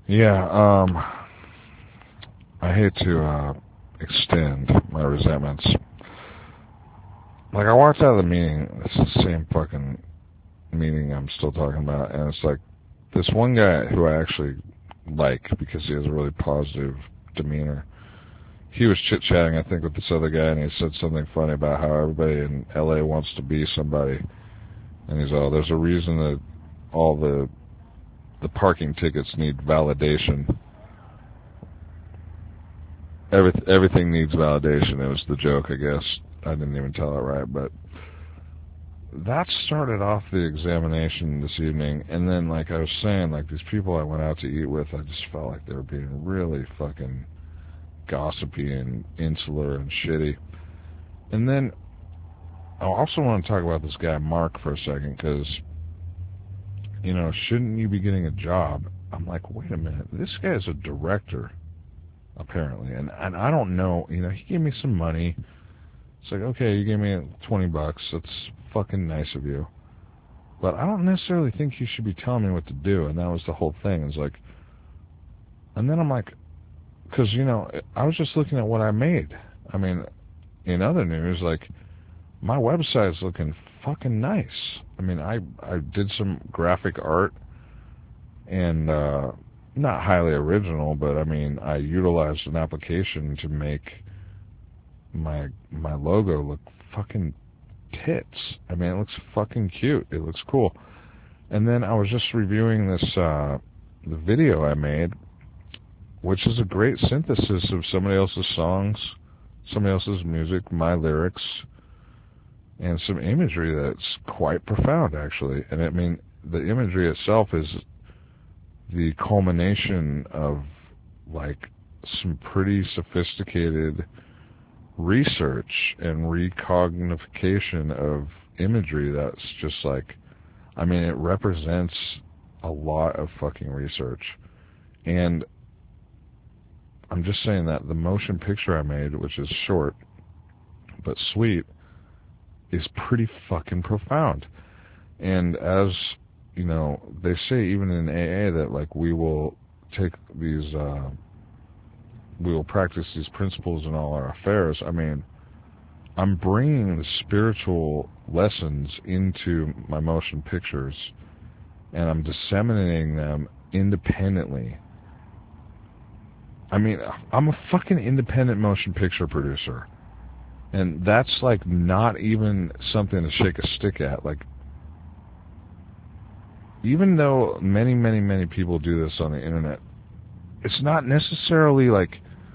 Yeah, I hate to extend my resentments. Like, I walked out of the meeting, it's the same fucking meeting I'm still talking about, and it's like, this one guy who I actually like because he has a really positive demeanor, he was chit-chatting, I think, with this other guy, and he said something funny about how everybody in LA wants to be somebody, and he's all, there's a reason that all the parking tickets need validation. Everything needs validation. It was the joke, I guess. I didn't even tell it right, but that started off the examination this evening, and then, like I was saying, like, these people I went out to eat with, I just felt like they were being really fucking gossipy and insular and shitty. And then I also want to talk about this guy Mark for a second, because, you know, shouldn't you be getting a job? I'm like, wait a minute, this guy is a director, apparently, and I don't know, you know, he gave me some money. It's like, okay, you gave me $20, that's fucking nice of you, but I don't necessarily think you should be telling me what to do. And that was the whole thing. It's like, and then I'm like, because, you know, I was just looking at what I made. I mean, in other news, like, my website's looking fucking nice. I mean, I did some graphic art, and not highly original, but I mean, I utilized an application to make my logo look fucking tits. I mean, it looks fucking cute. It looks cool. And then I was just reviewing this the video I made, which is a great synthesis of somebody else's songs, somebody else's music, my lyrics, and some imagery that's quite profound, actually. And I mean, the imagery itself is the culmination of, like, some pretty sophisticated research and recognification of imagery that's just like, I mean, it represents a lot of fucking research. And I'm just saying that the motion picture I made, which is short but sweet, is pretty fucking profound. And as, you know, they say even in AA that, like, we will take these we will practice these principles in all our affairs. I mean, I'm bringing the spiritual lessons into my motion pictures, and I'm disseminating them independently. I mean, I'm a fucking independent motion picture producer, and that's, like, not even something to shake a stick at. Like, even though many, many, many people do this on the internet, it's not necessarily, like,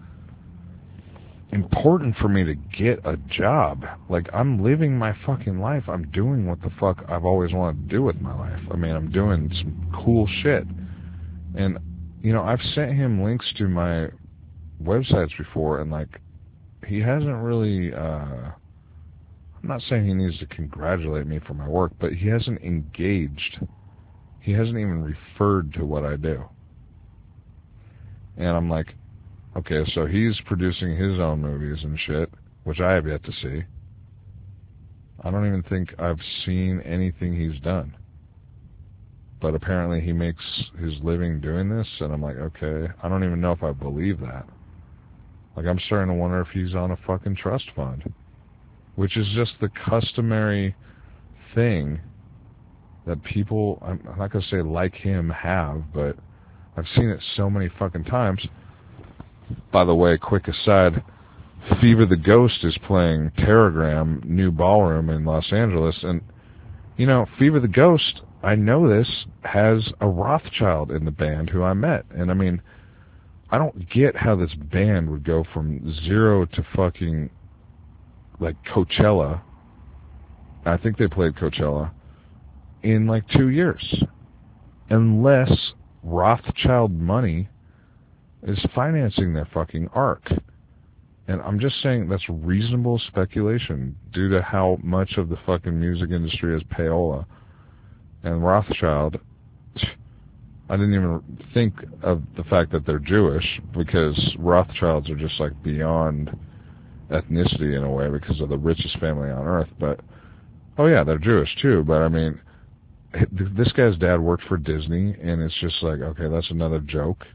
important for me to get a job. Like, I'm living my fucking life. I'm doing what the fuck I've always wanted to do with my life. I mean, I'm doing some cool shit. And, you know, I've sent him links to my websites before, and, like, he hasn't really, I'm not saying he needs to congratulate me for my work, but he hasn't engaged. He hasn't even referred to what I do. And I'm like, okay, so he's producing his own movies and shit, which I have yet to see. I don't even think I've seen anything he's done. But apparently he makes his living doing this, and I'm like, okay, I don't even know if I believe that. Like, I'm starting to wonder if he's on a fucking trust fund, which is just the customary thing that people, I'm not going to say like him, have, but I've seen it so many fucking times. By the way, quick aside, Fever the Ghost is playing Terragram New Ballroom in Los Angeles, and, you know, Fever the Ghost, I know this, has a Rothschild in the band who I met. And, I mean, I don't get how this band would go from zero to fucking, like, Coachella. I think they played Coachella in, like, 2 years. Unless Rothschild money is financing their fucking arc. And I'm just saying that's reasonable speculation due to how much of the fucking music industry is payola. And Rothschild, I didn't even think of the fact that they're Jewish, because Rothschilds are just, like, beyond ethnicity in a way because of the richest family on earth. But, oh yeah, they're Jewish too, but I mean, this guy's dad worked for Disney, and it's just like, okay, that's another joke.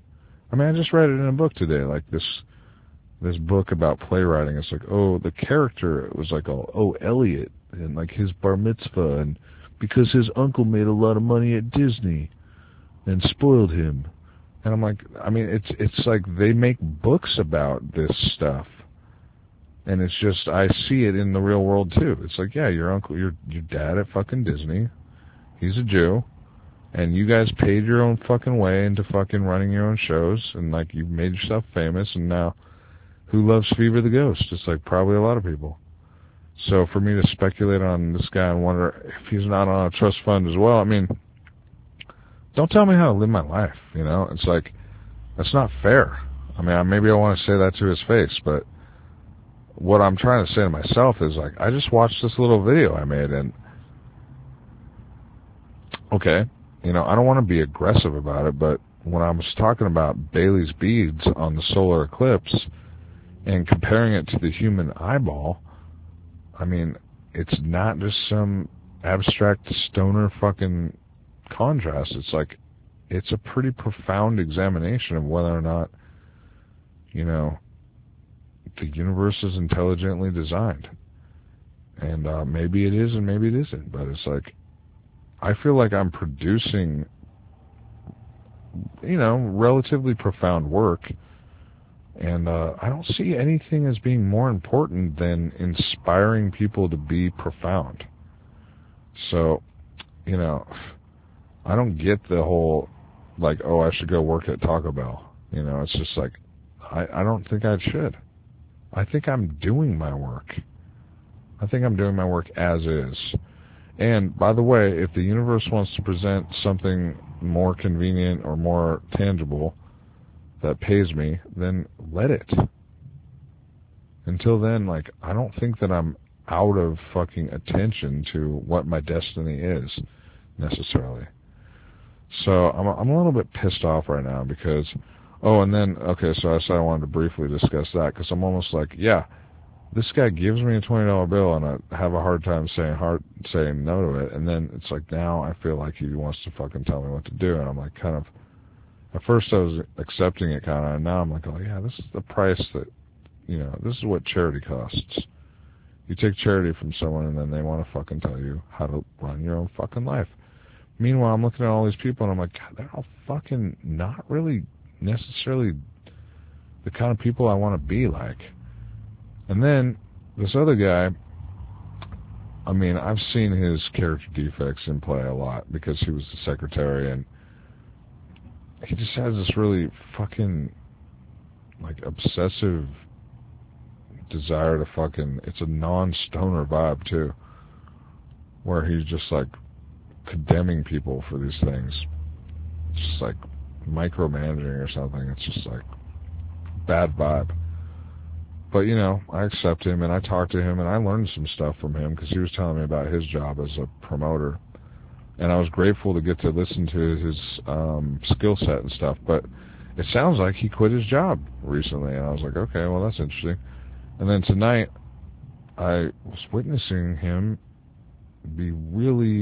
I mean, I just read it in a book today, like this book about playwriting. It's like, oh, the character, it was like, oh, Elliot, and like his bar mitzvah, and because his uncle made a lot of money at Disney and spoiled him. And I'm like, I mean, it's like they make books about this stuff. And it's just, I see it in the real world too. It's like, yeah, your uncle, your dad at fucking Disney, he's a Jew, and you guys paid your own fucking way into fucking running your own shows, and like you made yourself famous, and now who loves Fever the Ghost? It's like probably a lot of people. So for me to speculate on this guy and wonder if he's not on a trust fund as well, I mean, don't tell me how to live my life, you know? It's like, that's not fair. I mean, maybe I want to say that to his face, but what I'm trying to say to myself is, like, I just watched this little video I made, and okay, you know, I don't want to be aggressive about it, but when I was talking about Bailey's beads on the solar eclipse and comparing it to the human eyeball, I mean, it's not just some abstract stoner fucking contrast. It's like, it's a pretty profound examination of whether or not, you know, the universe is intelligently designed. And maybe it is and maybe it isn't, but it's like, I feel like I'm producing, you know, relatively profound work, and I don't see anything as being more important than inspiring people to be profound. So, you know, I don't get the whole, like, oh, I should go work at Taco Bell. You know, it's just like, I don't think I should. I think I'm doing my work. I think I'm doing my work as is. And, by the way, if the universe wants to present something more convenient or more tangible that pays me, then let it. Until then, like, I don't think that I'm out of fucking attention to what my destiny is, necessarily. So I'm a little bit pissed off right now because, oh, and then, okay, so I said I wanted to briefly discuss that because I'm almost like, yeah, this guy gives me a $20 bill and I have a hard time saying no to it, and then it's like now I feel like he wants to fucking tell me what to do, and I'm like kind of, at first I was accepting it kind of, and now I'm like, oh yeah, this is the price that, you know, this is what charity costs. You take charity from someone and then they want to fucking tell you how to run your own fucking life. Meanwhile, I'm looking at all these people and I'm like, God, they're all fucking not really necessarily the kind of people I want to be like. And then this other guy, I mean, I've seen his character defects in play a lot because he was the secretary, and he just has this really fucking, like, obsessive desire to fucking, it's a non-stoner vibe too, where he's just like condemning people for these things. It's just like micromanaging or something. It's just like bad vibe. But, you know, I accept him, and I talked to him, and I learned some stuff from him because he was telling me about his job as a promoter. And I was grateful to get to listen to his skill set and stuff. But it sounds like he quit his job recently, and I was like, okay, well, that's interesting. And then tonight, I was witnessing him be really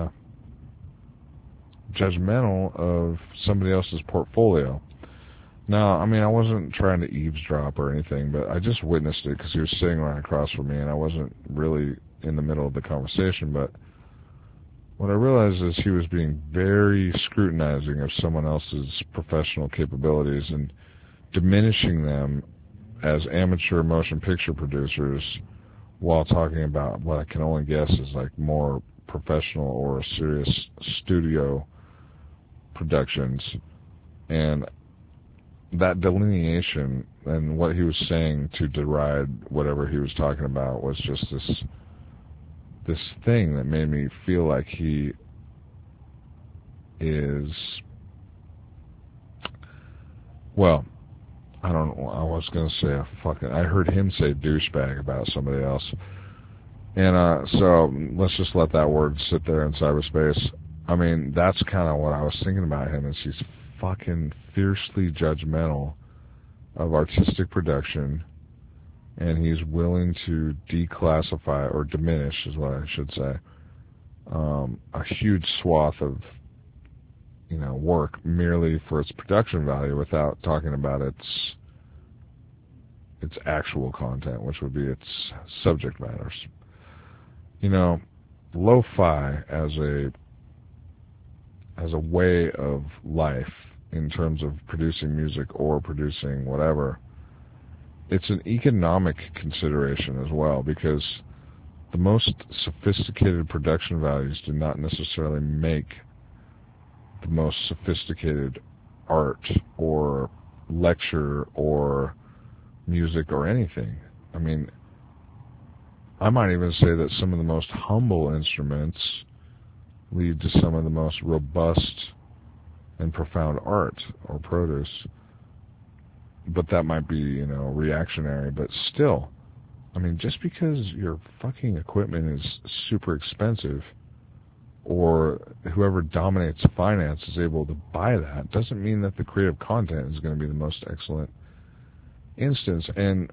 judgmental of somebody else's portfolio. Now, I mean, I wasn't trying to eavesdrop or anything, but I just witnessed it because he was sitting right across from me, and I wasn't really in the middle of the conversation. But what I realized is he was being very scrutinizing of someone else's professional capabilities and diminishing them as amateur motion picture producers while talking about what I can only guess is like more professional or serious studio productions. And that delineation and what he was saying to deride whatever he was talking about was just this thing that made me feel like he is, well, I don't know, I was going to say I heard him say douchebag about somebody else. And so let's just let that word sit there in cyberspace. I mean, that's kind of what I was thinking about him, is he's fucking fiercely judgmental of artistic production, and he's willing to declassify or diminish, is what I should say, a huge swath of work merely for its production value without talking about its actual content, which would be its subject matters. Lo-fi as a way of life in terms of producing music or producing whatever, it's an economic consideration as well, because the most sophisticated production values do not necessarily make the most sophisticated art or lecture or music or anything. I mean, I might even say that some of the most humble instruments lead to some of the most robust and profound art or produce. But that might be, reactionary, but still, I mean, just because your fucking equipment is super expensive or whoever dominates finance is able to buy that doesn't mean that the creative content is going to be the most excellent instance. And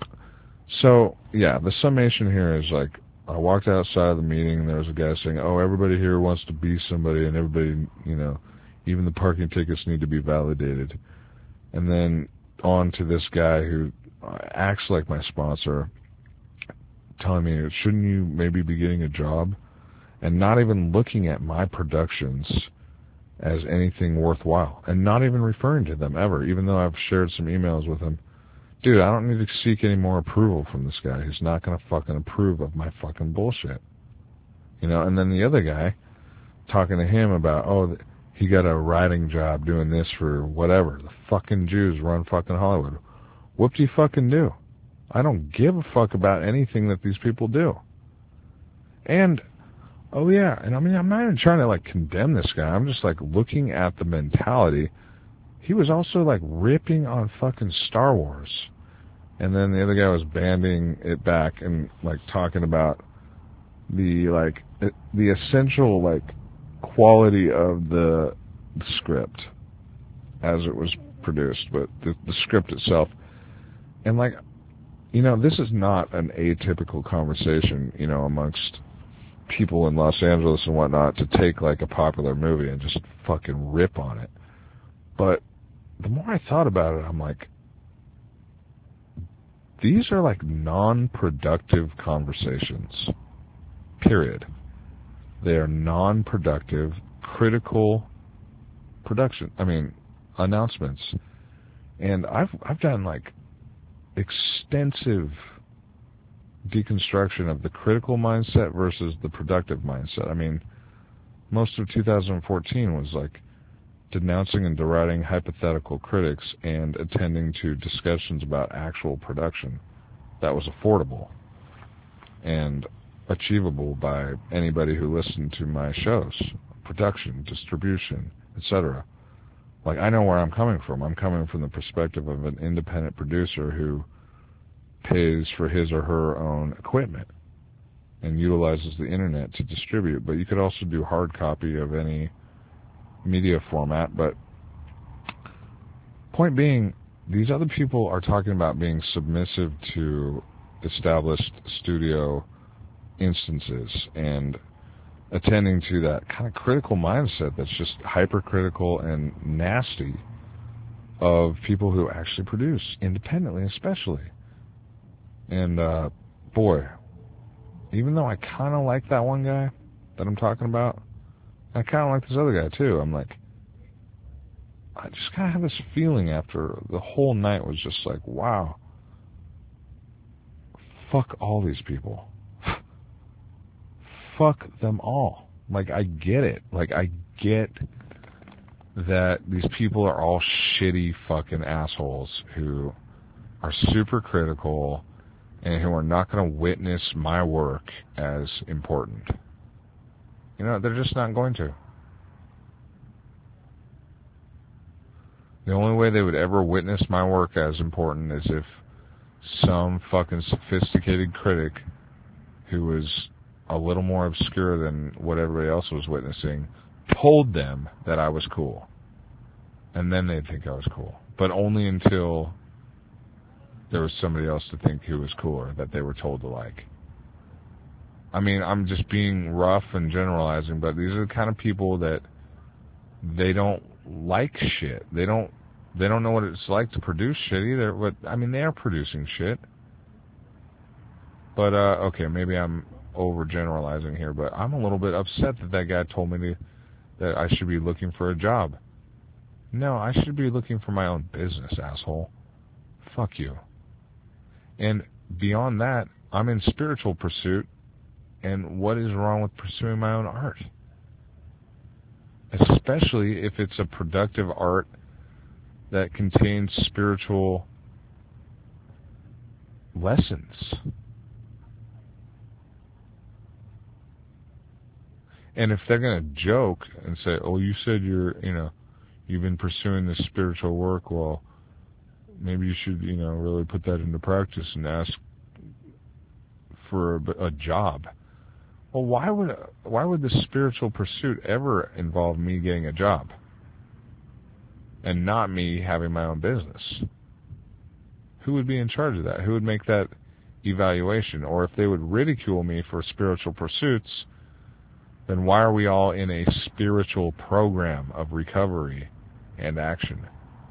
so, yeah, the summation here is like, I walked outside of the meeting and there was a guy saying, oh, everybody here wants to be somebody and everybody, even the parking tickets need to be validated. And then on to this guy who acts like my sponsor, telling me, shouldn't you maybe be getting a job? And not even looking at my productions as anything worthwhile, and not even referring to them ever, even though I've shared some emails with him. Dude, I don't need to seek any more approval from this guy who's not going to fucking approve of my fucking bullshit. And then the other guy, talking to him about, oh, he got a writing job doing this for whatever. The fucking Jews run fucking Hollywood. Whoop-de-fucking-do. I don't give a fuck about anything that these people do. And, oh yeah, and I mean, I'm not even trying to, condemn this guy. I'm just, looking at the mentality. He was also, ripping on fucking Star Wars. And then the other guy was banding it back and, talking about the essential, quality of the script as it was produced, but the script itself. And, this is not an atypical conversation, amongst people in Los Angeles and whatnot to take, a popular movie and just fucking rip on it. But the more I thought about it, I'm like, these are non-productive conversations. Period. They are non-productive, critical announcements. And I've done extensive deconstruction of the critical mindset versus the productive mindset. I mean, most of 2014 was denouncing and deriding hypothetical critics and attending to discussions about actual production that was affordable and achievable by anybody who listened to my shows, production, distribution, etc. I know where I'm coming from. I'm coming from the perspective of an independent producer who pays for his or her own equipment and utilizes the internet to distribute. But you could also do hard copy of any media format. But point being, these other people are talking about being submissive to established studio instances and attending to that kind of critical mindset that's just hypercritical and nasty of people who actually produce independently, especially. And boy, even though I kind of like that one guy that I'm talking about, I kind of like this other guy too. I'm like, I just kind of have this feeling after the whole night was just like, wow, fuck all these people. Fuck them all. I get it. I get that these people are all shitty fucking assholes who are super critical and who are not going to witness my work as important. They're just not going to. The only way they would ever witness my work as important is if some fucking sophisticated critic who was a little more obscure than what everybody else was witnessing told them that I was cool. And then they'd think I was cool. But only until there was somebody else to think who was cooler that they were told to like. I mean, I'm just being rough and generalizing, but these are the kind of people that they don't like shit. They don't know what it's like to produce shit either. But I mean, they are producing shit. But okay, maybe I'm overgeneralizing here, but I'm a little bit upset that guy told me that I should be looking for a job. No, I should be looking for my own business, asshole. Fuck you. And beyond that, I'm in spiritual pursuit, and what is wrong with pursuing my own art? Especially if it's a productive art that contains spiritual lessons. And if they're going to joke and say, oh, you said you've been pursuing this spiritual work, well, maybe you should, really put that into practice and ask for a job. Well, why would the spiritual pursuit ever involve me getting a job and not me having my own business? Who would be in charge of that? Who would make that evaluation? Or if they would ridicule me for spiritual pursuits, then why are we all in a spiritual program of recovery and action?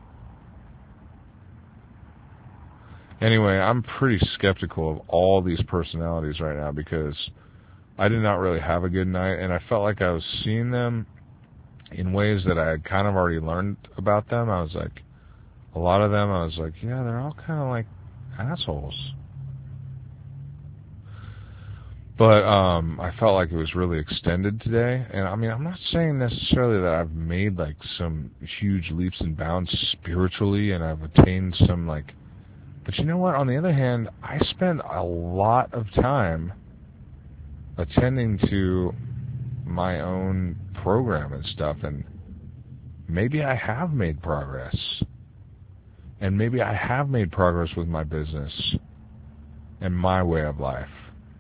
Anyway, I'm pretty skeptical of all these personalities right now because I did not really have a good night, and I felt like I was seeing them in ways that I had kind of already learned about them. I was like, a lot of them, I was like, yeah, they're all kind of like assholes. But I felt like it was really extended today, and I mean, I'm not saying necessarily that I've made like some huge leaps and bounds spiritually, and I've attained some like. But you know what? On the other hand, I spend a lot of time attending to my own program and stuff, and maybe I have made progress. And maybe I have made progress with my business and my way of life.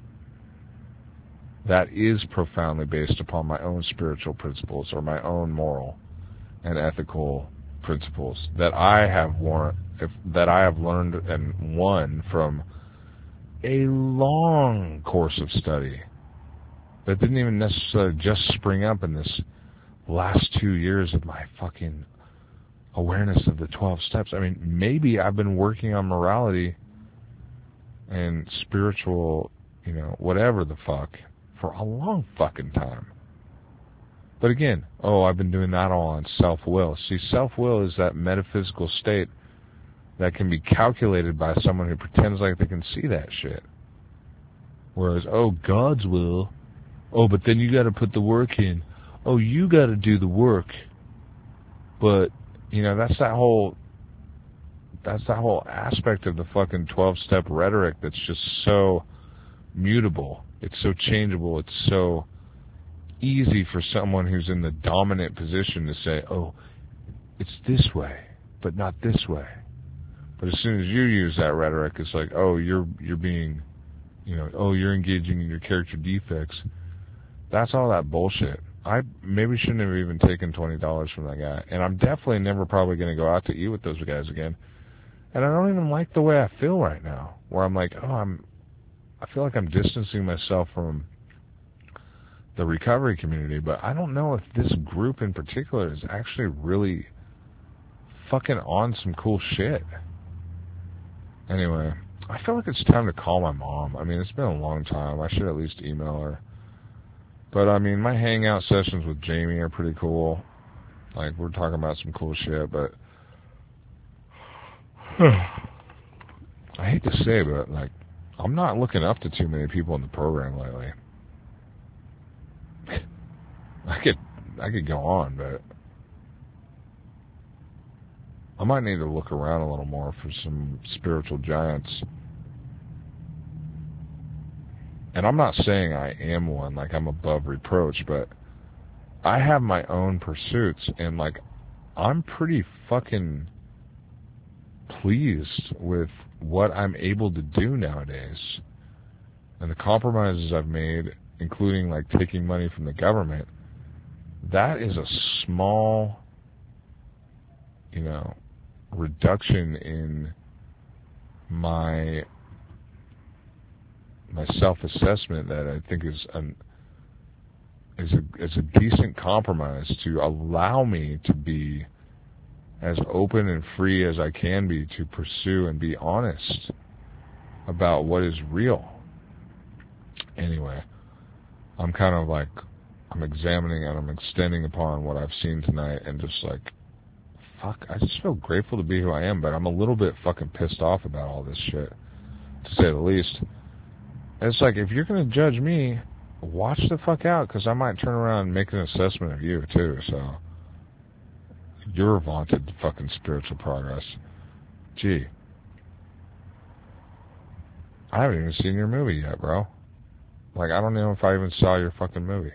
That is profoundly based upon my own spiritual principles or my own moral and ethical principles that I have learned and won from a long course of study that didn't even necessarily just spring up in this last 2 years of my fucking awareness of the 12 steps. I mean, maybe I've been working on morality and spiritual, whatever the fuck, for a long fucking time. But again, I've been doing that all on self-will. See, self-will is that metaphysical state that can be calculated by someone who pretends like they can see that shit. Whereas, God's will. But then you got to put the work in. You got to do the work. But, that's that whole aspect of the fucking 12-step rhetoric that's just so mutable. It's so changeable. It's so easy for someone who's in the dominant position to say, it's this way, but not this way. But as soon as you use that rhetoric, it's like, you're being, you're engaging in your character defects. That's all that bullshit. I maybe shouldn't have even taken $20 from that guy. And I'm definitely never probably going to go out to eat with those guys again. And I don't even like the way I feel right now, where I'm like, I feel like I'm distancing myself from the recovery community, but I don't know if this group in particular is actually really fucking on some cool shit. Anyway, I feel like it's time to call my mom. I mean, it's been a long time. I should at least email her. But, I mean, my hangout sessions with Jamie are pretty cool. Like, we're talking about some cool shit, but I hate to say it, but, like, I'm not looking up to too many people in the program lately. I could go on, but I might need to look around a little more for some spiritual giants. And I'm not saying I am one, like I'm above reproach, but I have my own pursuits, and like I'm pretty fucking pleased with what I'm able to do nowadays. And the compromises I've made, including like taking money from the government, that is a small, reduction in my self-assessment that I think is is a decent compromise to allow me to be as open and free as I can be to pursue and be honest about what is real. Anyway, I'm kind of like, I'm examining and I'm extending upon what I've seen tonight and just like, fuck, I just feel grateful to be who I am, but I'm a little bit fucking pissed off about all this shit, to say the least. And it's like, if you're going to judge me, watch the fuck out, because I might turn around and make an assessment of you, too, so. Your vaunted fucking spiritual progress. Gee. I haven't even seen your movie yet, bro. Like, I don't know if I even saw your fucking movie.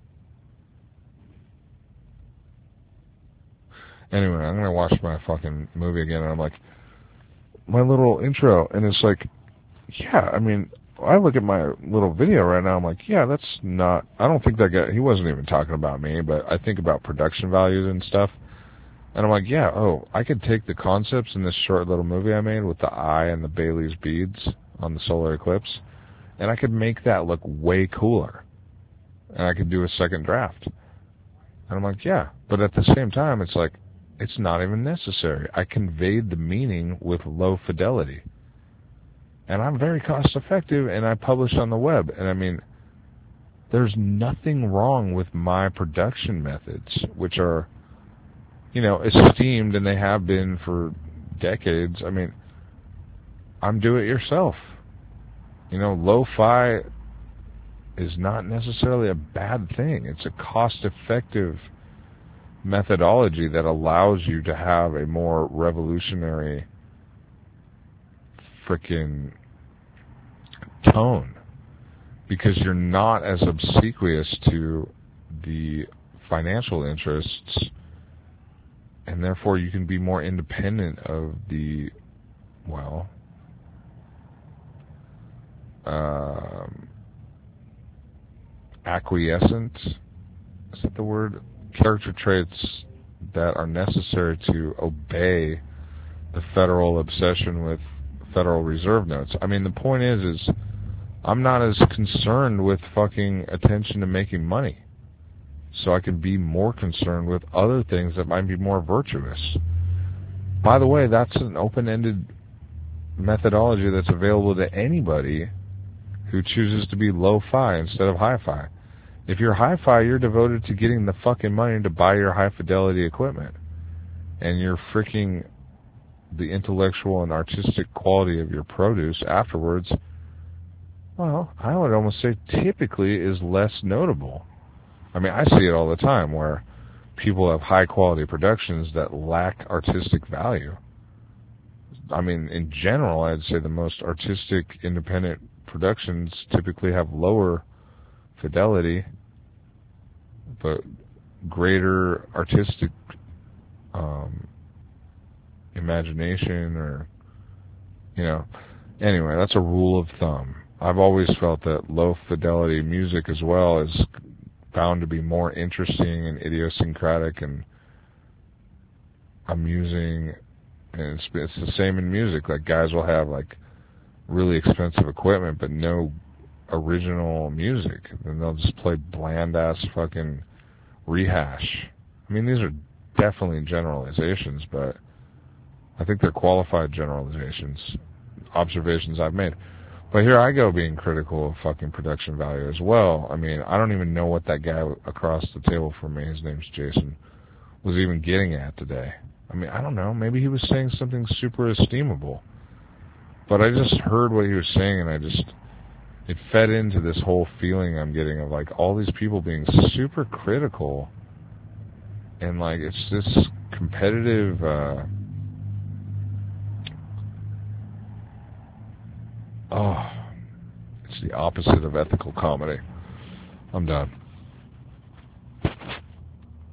Anyway, I'm going to watch my fucking movie again, and I'm like, my little intro, and it's like, yeah, I mean, I look at my little video right now, I'm like, yeah, that's not, I don't think that guy, he wasn't even talking about me, but I think about production values and stuff, and I'm like, yeah, oh, I could take the concepts in this short little movie I made with the eye and the Bailey's beads on the solar eclipse, and I could make that look way cooler, and I could do a second draft. And I'm like, yeah, but at the same time, it's like, it's not even necessary. I conveyed the meaning with low fidelity. And I'm very cost effective, and I publish on the web. And I mean, there's nothing wrong with my production methods, which are, you know, esteemed, and they have been for decades. I mean, I'm do-it-yourself. You know, lo-fi is not necessarily a bad thing. It's a cost-effective methodology that allows you to have a more revolutionary frickin' tone, because you're not as obsequious to the financial interests, and therefore you can be more independent of the, well, acquiescent, is that the word? Character traits that are necessary to obey the federal obsession with Federal Reserve notes. I mean, the point is I'm not as concerned with fucking attention to making money. So I can be more concerned with other things that might be more virtuous. By the way, that's an open-ended methodology that's available to anybody who chooses to be lo-fi instead of hi-fi. If you're hi-fi, you're devoted to getting the fucking money to buy your high-fidelity equipment. And you're freaking the intellectual and artistic quality of your produce afterwards, well, I would almost say typically is less notable. I mean, I see it all the time where people have high-quality productions that lack artistic value. I mean, in general, I'd say the most artistic, independent productions typically have lower fidelity, but greater artistic imagination, or, you know. Anyway, that's a rule of thumb. I've always felt that low fidelity music as well is bound to be more interesting and idiosyncratic and amusing, and it's the same in music. Like, guys will have like really expensive equipment but no original music, and they'll just play bland ass fucking rehash. I mean, these are definitely generalizations, but I think they're qualified generalizations, observations I've made. But here I go being critical of fucking production value as well. I mean, I don't even know what that guy across the table from me, his name's Jason, was even getting at today. I mean, I don't know. Maybe he was saying something super esteemable. But I just heard what he was saying, and it fed into this whole feeling I'm getting of like all these people being super critical, and like it's this competitive it's the opposite of ethical comedy. I'm done.